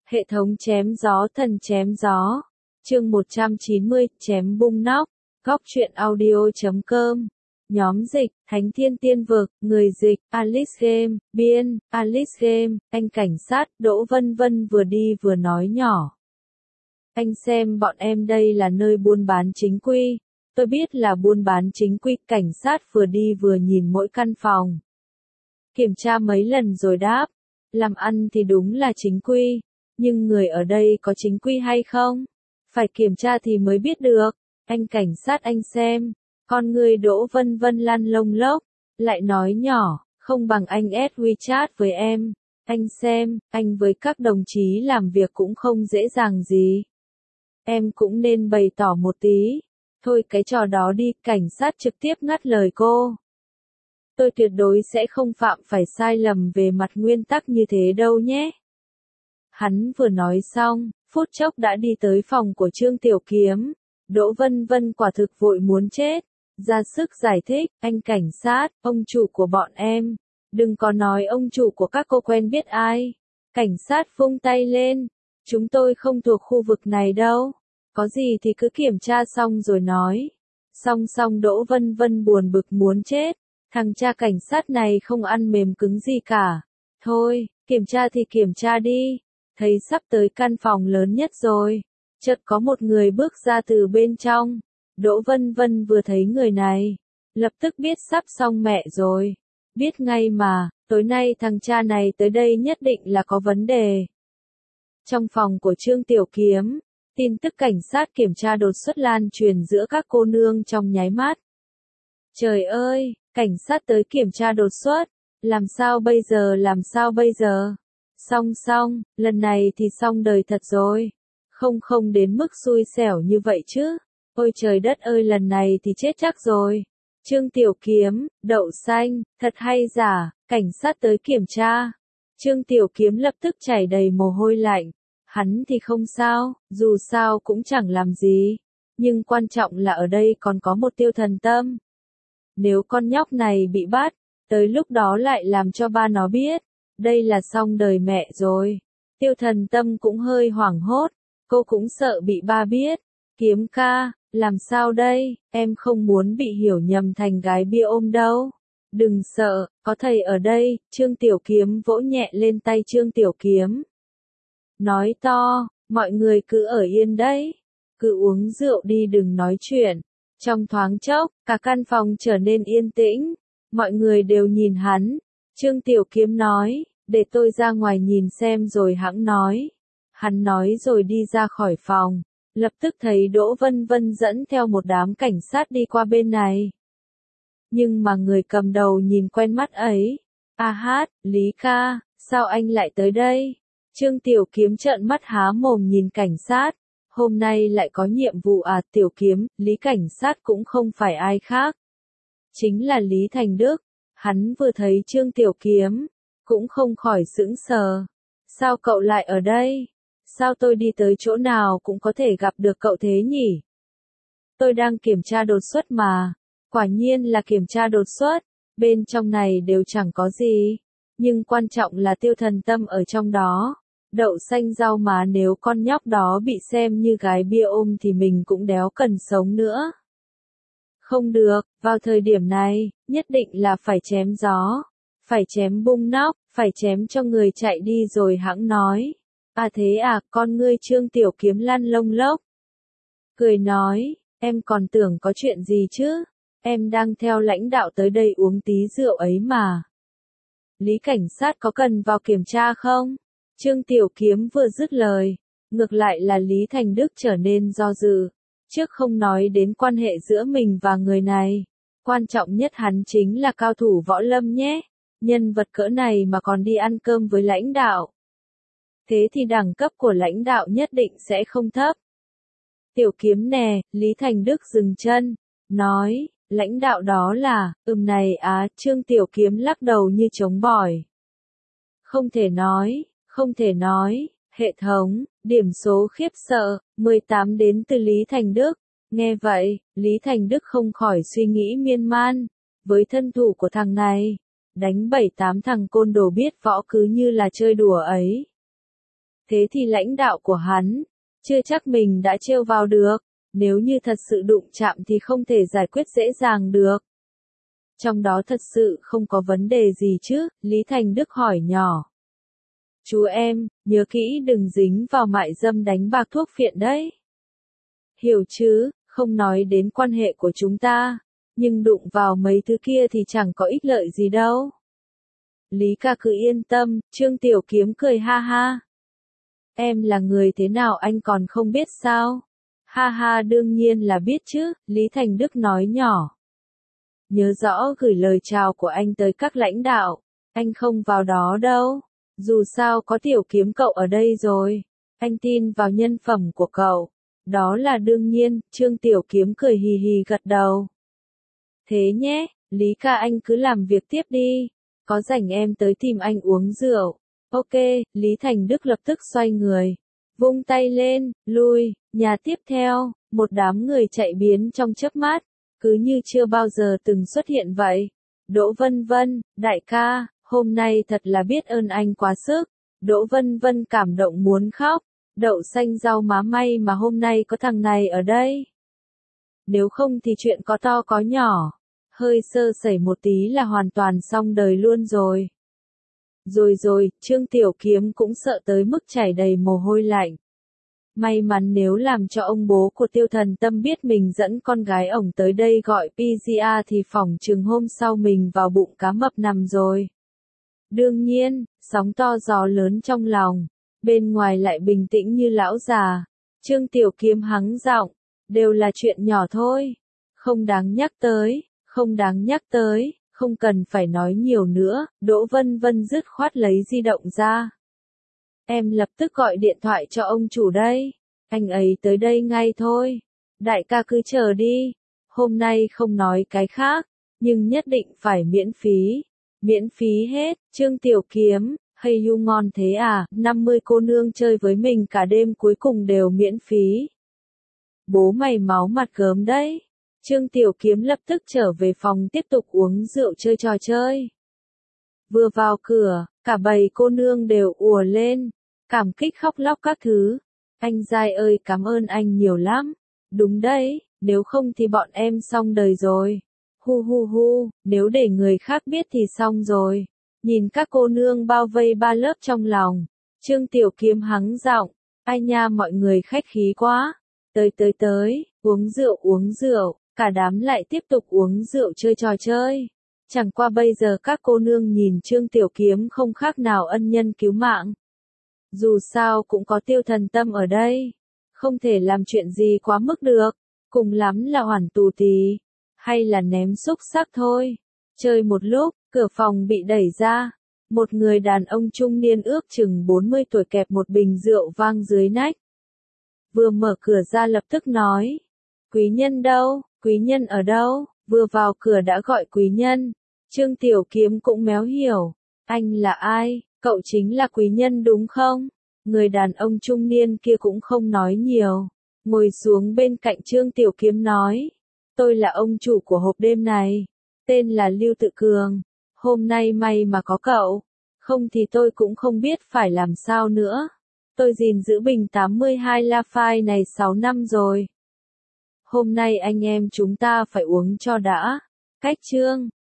Hệ thống chém gió thần chém gió. Chương 190, chém bung nóc. Góc truyện audio.com. Nhóm dịch, Thánh Thiên Tiên Vực, người dịch, Alice Game, biên, Alice Game, anh cảnh sát, Đỗ Vân Vân vừa đi vừa nói nhỏ. Anh xem bọn em đây là nơi buôn bán chính quy. Tôi biết là buôn bán chính quy, cảnh sát vừa đi vừa nhìn mỗi căn phòng. Kiểm tra mấy lần rồi đáp. Làm ăn thì đúng là chính quy. Nhưng người ở đây có chính quy hay không? Phải kiểm tra thì mới biết được. Anh cảnh sát anh xem. Con người Đỗ Vân Vân lăn lông lốc. Lại nói nhỏ, không bằng anh add WeChat với em. Anh xem, anh với các đồng chí làm việc cũng không dễ dàng gì. Em cũng nên bày tỏ một tí. Thôi cái trò đó đi, cảnh sát trực tiếp ngắt lời cô. Tôi tuyệt đối sẽ không phạm phải sai lầm về mặt nguyên tắc như thế đâu nhé. Hắn vừa nói xong, phút chốc đã đi tới phòng của Trương Tiểu Kiếm. Đỗ Vân Vân quả thực vội muốn chết. Ra sức giải thích, anh cảnh sát, ông chủ của bọn em. Đừng có nói ông chủ của các cô quen biết ai. Cảnh sát vung tay lên. Chúng tôi không thuộc khu vực này đâu. Có gì thì cứ kiểm tra xong rồi nói. Xong Đỗ Vân Vân buồn bực muốn chết. Thằng cha cảnh sát này không ăn mềm cứng gì cả. Thôi, kiểm tra thì kiểm tra đi. Thấy sắp tới căn phòng lớn nhất rồi. Chợt có một người bước ra từ bên trong. Đỗ Vân Vân vừa thấy người này. Lập tức biết sắp xong mẹ rồi. Biết ngay mà, tối nay thằng cha này tới đây nhất định là có vấn đề. Trong phòng của Trương Tiểu Kiếm, tin tức cảnh sát kiểm tra đột xuất lan truyền giữa các cô nương trong nháy mắt. Trời ơi, cảnh sát tới kiểm tra đột xuất. Làm sao bây giờ? Xong, lần này thì xong đời thật rồi. Không đến mức xui xẻo như vậy chứ. Ôi trời đất ơi, lần này thì chết chắc rồi. Trương Tiểu Kiếm, đậu xanh, thật hay giả, cảnh sát tới kiểm tra. Trương Tiểu Kiếm lập tức chảy đầy mồ hôi lạnh. Hắn thì không sao, dù sao cũng chẳng làm gì. Nhưng quan trọng là ở đây còn có một Tiêu Thần Tâm. Nếu con nhóc này bị bắt, tới lúc đó lại làm cho ba nó biết. Đây là xong đời mẹ rồi. Tiêu Thần Tâm cũng hơi hoảng hốt. Cô cũng sợ bị ba biết. Kiếm ca, làm sao đây? Em không muốn bị hiểu nhầm thành gái bia ôm đâu. Đừng sợ, có thầy ở đây. Trương Tiểu Kiếm vỗ nhẹ lên tay Trương Tiểu Kiếm. Nói to, mọi người cứ ở yên đấy. Cứ uống rượu đi, đừng nói chuyện. Trong thoáng chốc, cả căn phòng trở nên yên tĩnh. Mọi người đều nhìn hắn. Trương Tiểu Kiếm nói, để tôi ra ngoài nhìn xem rồi hẵng nói. Hắn nói rồi đi ra khỏi phòng. Lập tức thấy Đỗ Vân Vân dẫn theo một đám cảnh sát đi qua bên này. Nhưng mà người cầm đầu nhìn quen mắt ấy. A hát, Lý ca, sao anh lại tới đây? Trương Tiểu Kiếm trợn mắt há mồm nhìn cảnh sát. Hôm nay lại có nhiệm vụ à? Tiểu Kiếm, Lý cảnh sát cũng không phải ai khác. Chính là Lý Thành Đức. Hắn vừa thấy Trương Tiểu Kiếm, cũng không khỏi sững sờ. Sao cậu lại ở đây? Sao tôi đi tới chỗ nào cũng có thể gặp được cậu thế nhỉ? Tôi đang kiểm tra đột xuất mà. Quả nhiên là kiểm tra đột xuất. Bên trong này đều chẳng có gì. Nhưng quan trọng là Tiêu Thần Tâm ở trong đó. Đậu xanh rau má, nếu con nhóc đó bị xem như gái bia ôm thì mình cũng đéo cần sống nữa. Không được, vào thời điểm này, nhất định là phải chém gió. Phải chém bung nóc, phải chém cho người chạy đi rồi hẵng nói. À thế à, con ngươi Trương Tiểu Kiếm lăn lông lốc. Cười nói, em còn tưởng có chuyện gì chứ? Em đang theo lãnh đạo tới đây uống tí rượu ấy mà. Lý cảnh sát có cần vào kiểm tra không? Trương Tiểu Kiếm vừa dứt lời. Ngược lại là Lý Thành Đức trở nên do dự. Trước không nói đến quan hệ giữa mình và người này. Quan trọng nhất hắn chính là cao thủ võ lâm nhé. Nhân vật cỡ này mà còn đi ăn cơm với lãnh đạo. Thế thì đẳng cấp của lãnh đạo nhất định sẽ không thấp. Tiểu Kiếm nè, Lý Thành Đức dừng chân, nói, lãnh đạo đó là, này á, Trương Tiểu Kiếm lắc đầu như trống bỏi. Không thể nói, hệ thống, điểm số khiếp sợ, 18 đến từ Lý Thành Đức. Nghe vậy, Lý Thành Đức không khỏi suy nghĩ miên man, với thân thủ của thằng này, đánh 7-8 thằng côn đồ biết võ cứ như là chơi đùa ấy. Thế thì lãnh đạo của hắn, chưa chắc mình đã trêu vào được, nếu như thật sự đụng chạm thì không thể giải quyết dễ dàng được. Trong đó thật sự không có vấn đề gì chứ, Lý Thành Đức hỏi nhỏ. Chú em, nhớ kỹ đừng dính vào mại dâm đánh bạc thuốc phiện đấy. Hiểu chứ, không nói đến quan hệ của chúng ta, nhưng đụng vào mấy thứ kia thì chẳng có ích lợi gì đâu. Lý ca cứ yên tâm, Trương Tiểu Kiếm cười ha ha. Em là người thế nào anh còn không biết sao? Ha ha đương nhiên là biết chứ, Lý Thành Đức nói nhỏ. Nhớ rõ gửi lời chào của anh tới các lãnh đạo, anh không vào đó đâu. Dù sao có Tiểu Kiếm cậu ở đây rồi, anh tin vào nhân phẩm của cậu. Đó là đương nhiên, Trương Tiểu Kiếm cười hì hì gật đầu. Thế nhé, Lý ca anh cứ làm việc tiếp đi, có rảnh em tới tìm anh uống rượu. Ok, Lý Thành Đức lập tức xoay người, vung tay lên, lui, nhà tiếp theo, một đám người chạy biến trong chớp mắt, cứ như chưa bao giờ từng xuất hiện vậy. Đỗ Vân Vân, đại ca, hôm nay thật là biết ơn anh quá sức. Đỗ Vân Vân cảm động muốn khóc, đậu xanh rau má may mà hôm nay có thằng này ở đây. Nếu không thì chuyện có to có nhỏ, hơi sơ sẩy một tí là hoàn toàn xong đời luôn rồi. Rồi, Trương Tiểu Kiếm cũng sợ tới mức chảy đầy mồ hôi lạnh. May mắn nếu làm cho ông bố của Tiêu Thần Tâm biết mình dẫn con gái ổng tới đây gọi pizza thì phỏng chừng hôm sau mình vào bụng cá mập nằm rồi. Đương nhiên, sóng to gió lớn trong lòng, bên ngoài lại bình tĩnh như lão già. Trương Tiểu Kiếm hắng giọng, đều là chuyện nhỏ thôi, không đáng nhắc tới, không đáng nhắc tới. Không cần phải nói nhiều nữa, Đỗ Vân Vân dứt khoát lấy di động ra. Em lập tức gọi điện thoại cho ông chủ đây, anh ấy tới đây ngay thôi. Đại ca cứ chờ đi, hôm nay không nói cái khác, nhưng nhất định phải miễn phí hết. Trương Tiểu Kiếm, hay you ngon thế à, 50 cô nương chơi với mình cả đêm cuối cùng đều miễn phí. Bố mày máu mặt gớm đấy. Trương Tiểu Kiếm lập tức trở về phòng tiếp tục uống rượu chơi trò chơi. Vừa vào cửa, cả bầy cô nương đều ùa lên, cảm kích khóc lóc các thứ. Anh giai ơi cảm ơn anh nhiều lắm. Đúng đấy, nếu không thì bọn em xong đời rồi. Hu, nếu để người khác biết thì xong rồi. Nhìn các cô nương bao vây ba lớp trong lòng. Trương Tiểu Kiếm hắng giọng, ai nha mọi người khách khí quá. Tới, uống rượu. Cả đám lại tiếp tục uống rượu chơi trò chơi. Chẳng qua bây giờ các cô nương nhìn Trương Tiểu Kiếm không khác nào ân nhân cứu mạng. Dù sao cũng có Tiêu Thần Tâm ở đây. Không thể làm chuyện gì quá mức được. Cùng lắm là hoàn tù tì. Hay là ném xúc xắc thôi. Chơi một lúc, cửa phòng bị đẩy ra. Một người đàn ông trung niên ước chừng 40 tuổi kẹp một bình rượu vang dưới nách. Vừa mở cửa ra lập tức nói. Quý nhân đâu? Quý nhân ở đâu? Vừa vào cửa đã gọi quý nhân. Trương Tiểu Kiếm cũng méo hiểu. Anh là ai? Cậu chính là quý nhân đúng không? Người đàn ông trung niên kia cũng không nói nhiều. Ngồi xuống bên cạnh Trương Tiểu Kiếm nói. Tôi là ông chủ của hộp đêm này. Tên là Lưu Tự Cường. Hôm nay may mà có cậu. Không thì tôi cũng không biết phải làm sao nữa. Tôi gìn giữ bình 82 La Phai này 6 năm rồi. Hôm nay anh em chúng ta phải uống cho đã. Cách Trương